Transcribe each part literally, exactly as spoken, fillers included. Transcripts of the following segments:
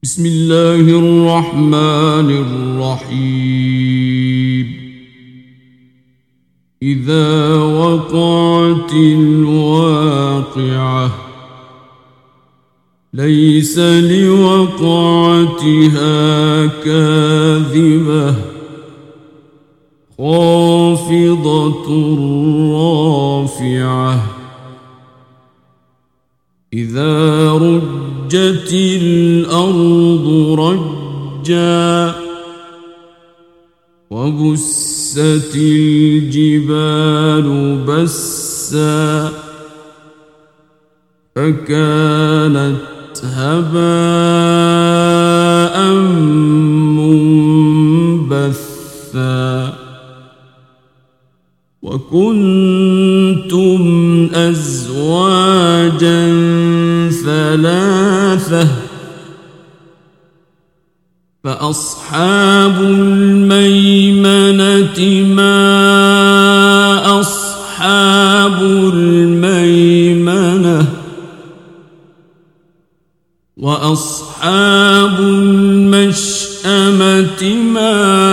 بسم الله الرحمن الرحيم إذا وقعت الواقعة ليس لوقعتها كاذبة خافضة رافعة إذا رجت الأرض رجا وبست الجبال بسا فكانت هباء منبثا وكنتم أزواجا ثلاثة فأصحاب الميمنة ما أصحاب الميمنة وأصحاب المشأمة ما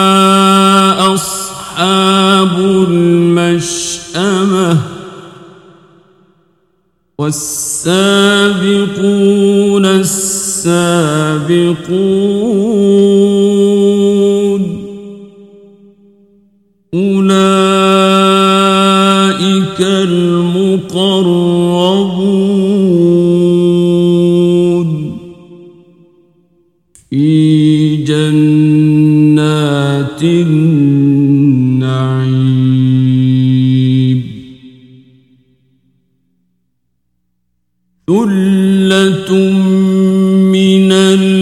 أصحاب المشأمة والسابقون السابقون أولئك المقربون في جنات النعيم ثلة من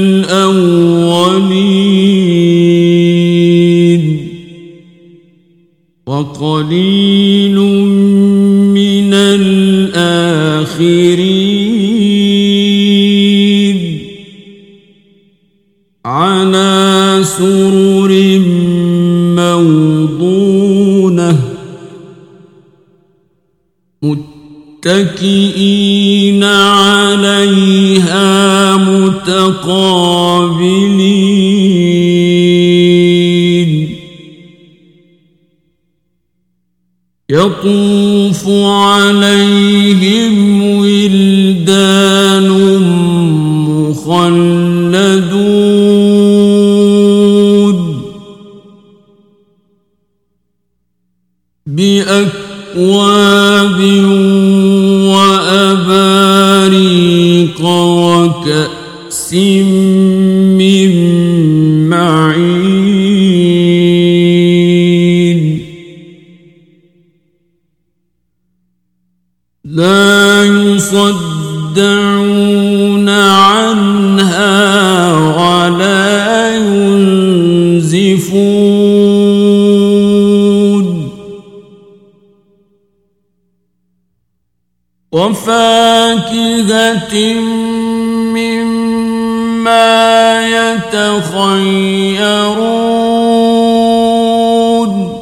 الأولين وقليل من الآخرين على سرر موضونة متكئين عليها متقابلين يطوف عليهم ولدان مخلدون بأكواب وأباريق وكأس من معين لا يصدعون عنها ولا ينزفون وفاكهة مما يتخيرون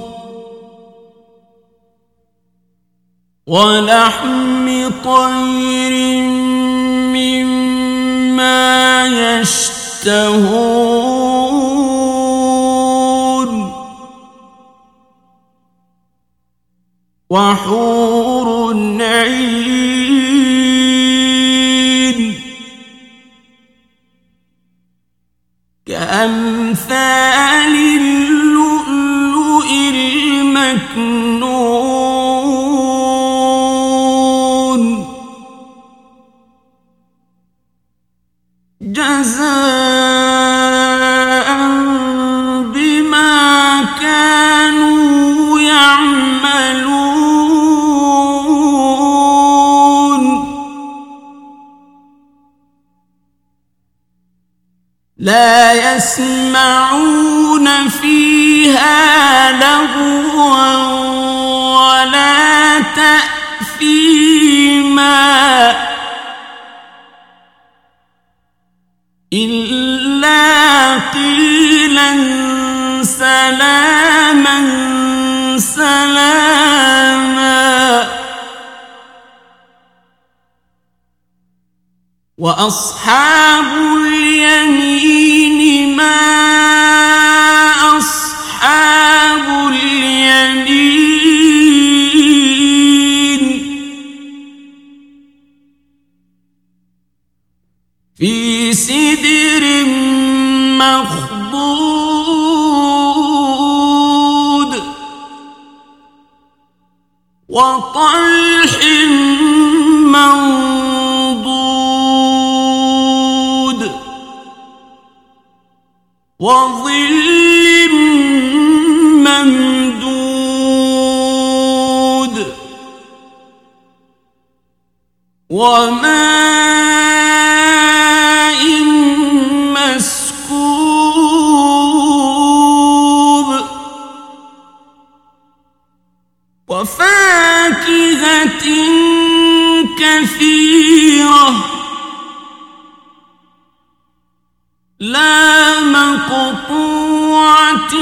ولحم طير مما يشتهون وحور عين كأمثال اللؤلؤ المكنون جزاء بما كانوا يعملون لا يسمعون فيها لغوا ولا تأثيما إلا قيلا سلاما سلاما وأصحاب اليمين في سدر مخضود وطلح منضود وظل ممدود وماء مسكوب وفاكهة كثيرة لا مقطوعة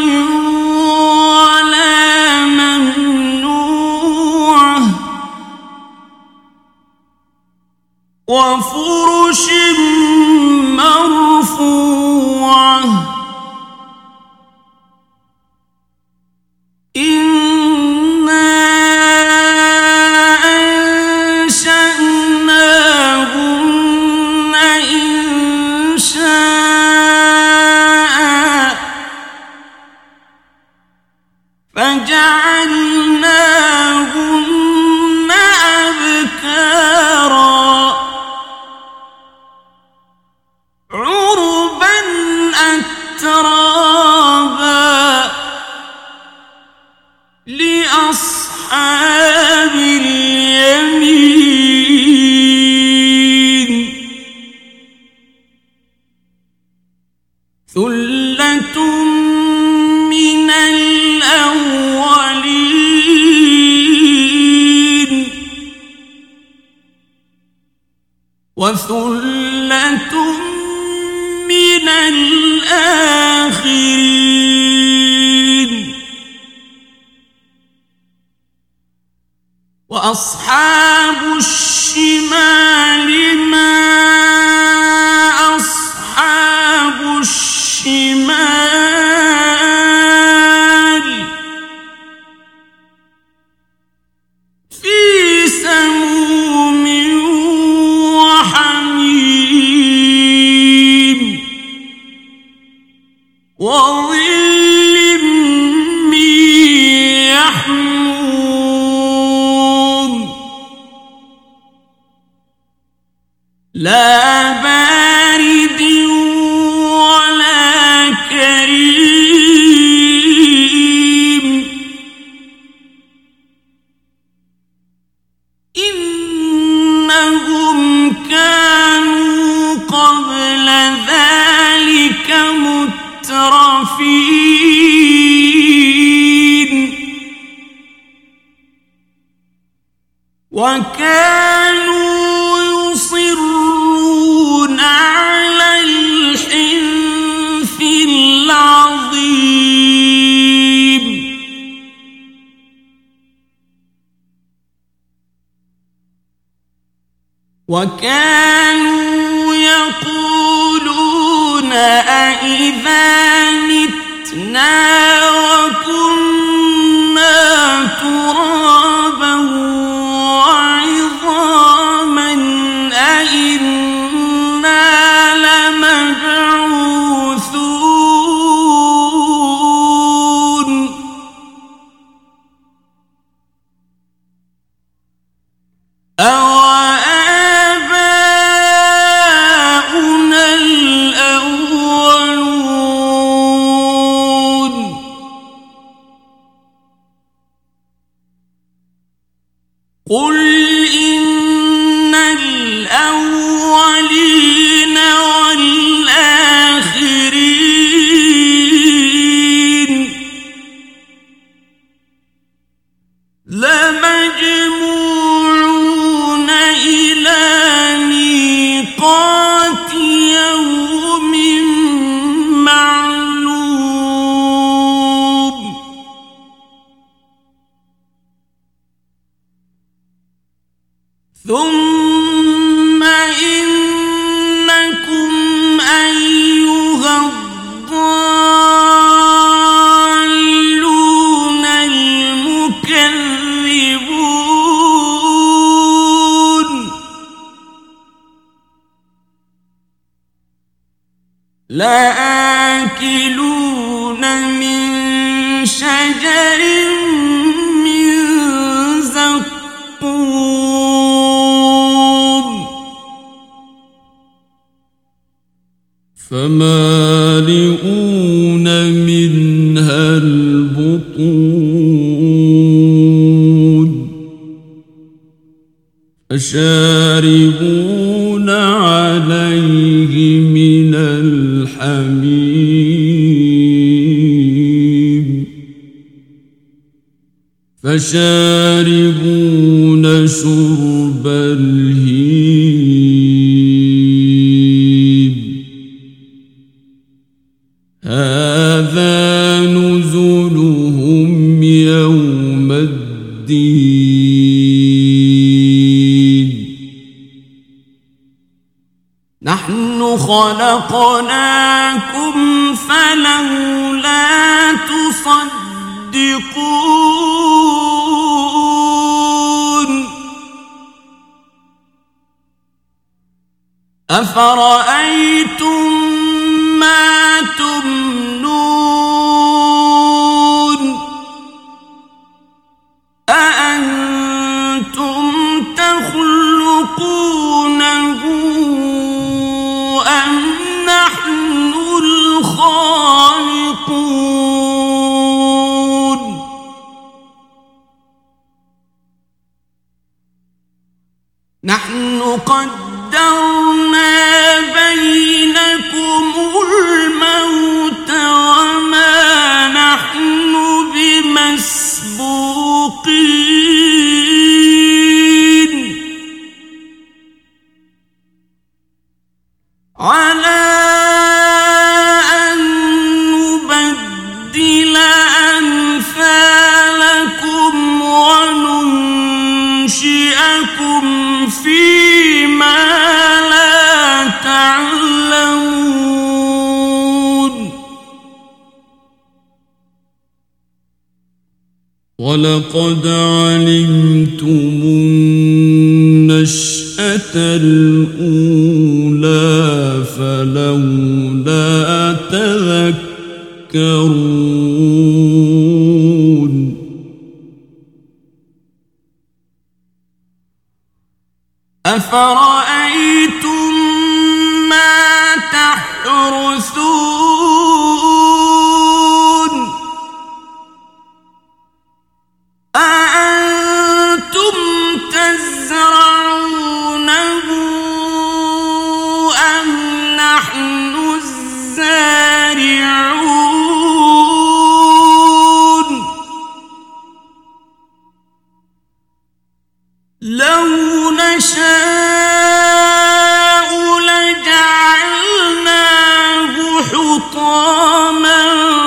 ولا ممنوعة وفرش مرفوعة إنا أنشأناهن إنشاء فجعلناهن أبكارا عربا أترابا لأصحاب اليمين ثلة من الأولين وثلة من الآخرين وأصحاب الشمال ما أصحاب الشمال في سموم وحميم وظل من يحموم لا بارد ولا كريم إنهم كانوا قبل ذلك مترفين وكانوا يصرون على الحنث العظيم وكانوا يقولون أإذا متنا وكنا ترابا وعظاما أإنا لمبعوثون أوآباؤنا الأولون لآكلون من شجر من زقوم فمالئون منها البطون فشاربون عليه من الحميم فشاربون شرب الهيم هذا نزلهم يوم الدين نحن خلقناكم فلولا تصدقون أفرأيتم ما تمنون أأنتم تخلقونه أم نحن الخالقون نحن قدرنا بينكم الموت وما نحن بمسبوقين على أن نبدل أمثالكم وننشئكم فيما لا تعلمون ولقد علمتم النشأة الأولى فلولا تذكرون أفرأيتم ما تحرثون أأنتم تزرعونه أم نحن الزارعون لو نشاء لجعلناه حطاما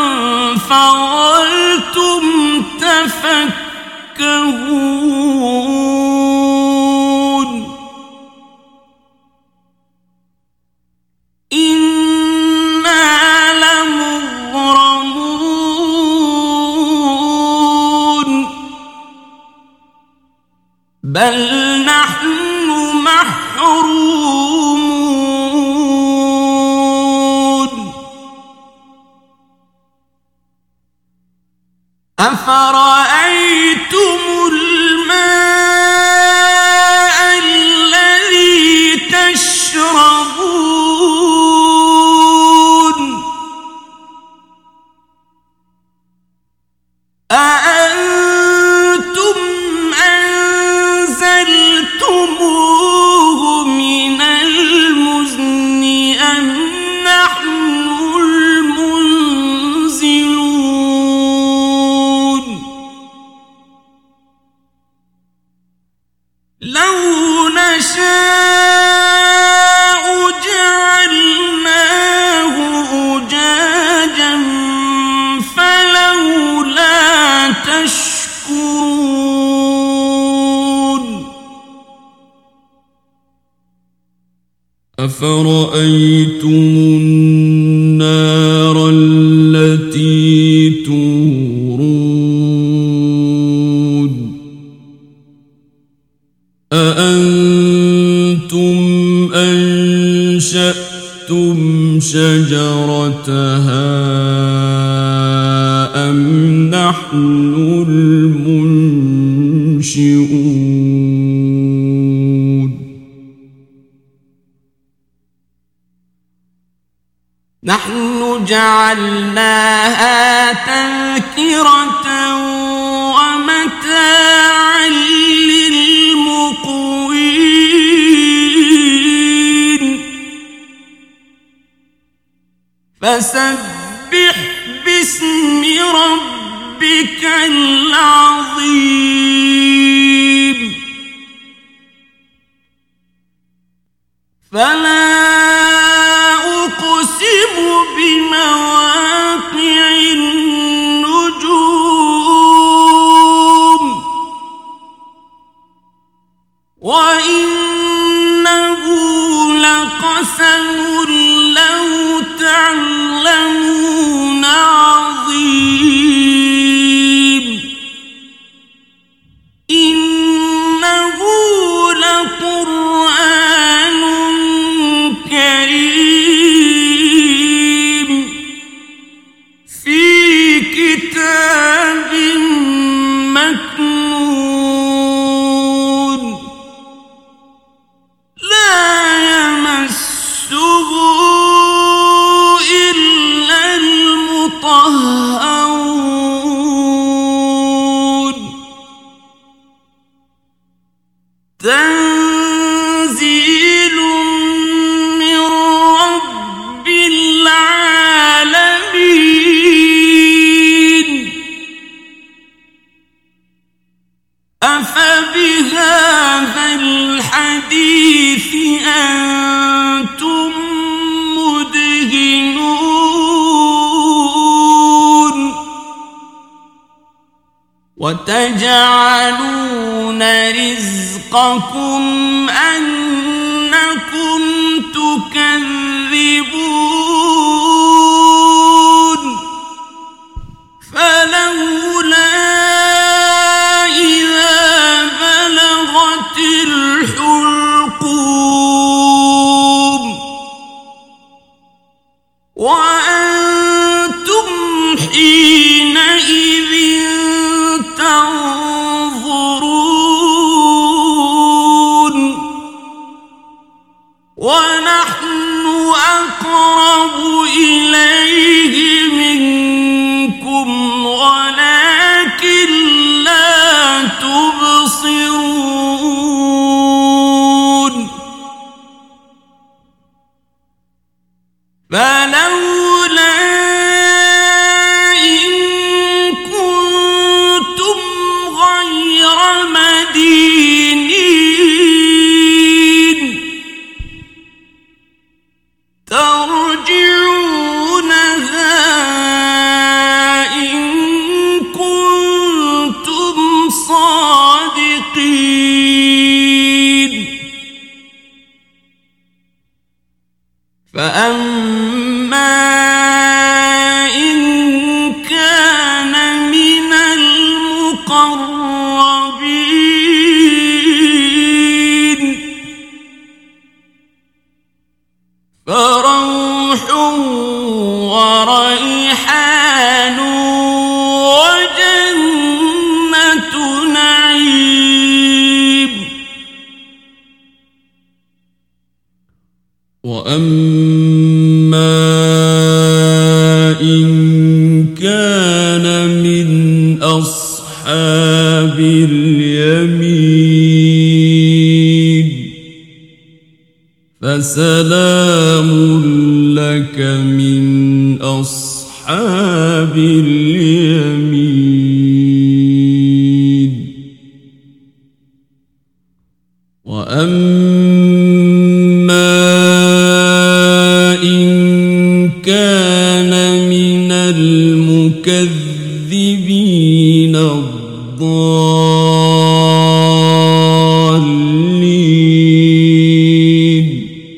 فظلتم تفكهون إنا لمغرمون بل نحن محرومون أفرأيتم الماء الذي تشربون أأنتم أنزلتموه من المزن أم نحن المنزلون لو نشاء جعلناه أجاجا فلولا تشكرون أفرأيتم النار التي تورون أأنتم أنشأتم شجرتها أم نحن المنشئون نحن جعلناها تذكرة ومتاعا للمقوين فسبح باسم ربك العظيم فلا أقسم بمواقع النجوم وإنه لقسم لو تعلمون عظيم إنه لقرآن كريم في كتاب مكنون لا يمسه إلا المطهرون تنزيل من رب العالمين أفبهذا الحديث أنتم مدهنون وتجعلون رزقكم أنكم تكذبون فلولا إذا بلغت الحلقوم وأنتم حينئذ تنظرون ونحن أقرب إليه منكم ولكن لا تبصرون فلولا إن كنتم غير مدينين ترجعونها إن كنتم صادقين فأما إن كان من المقربين فروح وريحان وجنة نعيم وأما إن كان من أصحاب اليمين فسلام لك من أصحاب اليمين وأما إن كان من المكذبين الضالين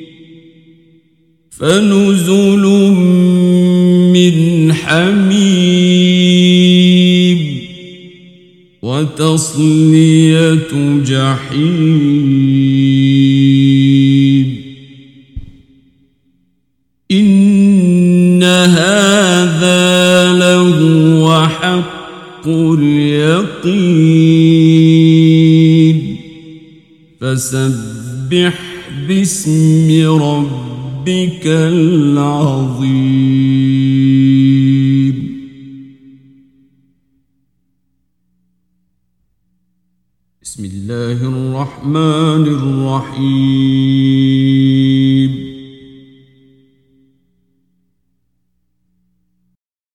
فنزل من حميم وتصلية جحيم اليقين فسبح باسم ربك العظيم. بسم الله الرحمن الرحيم.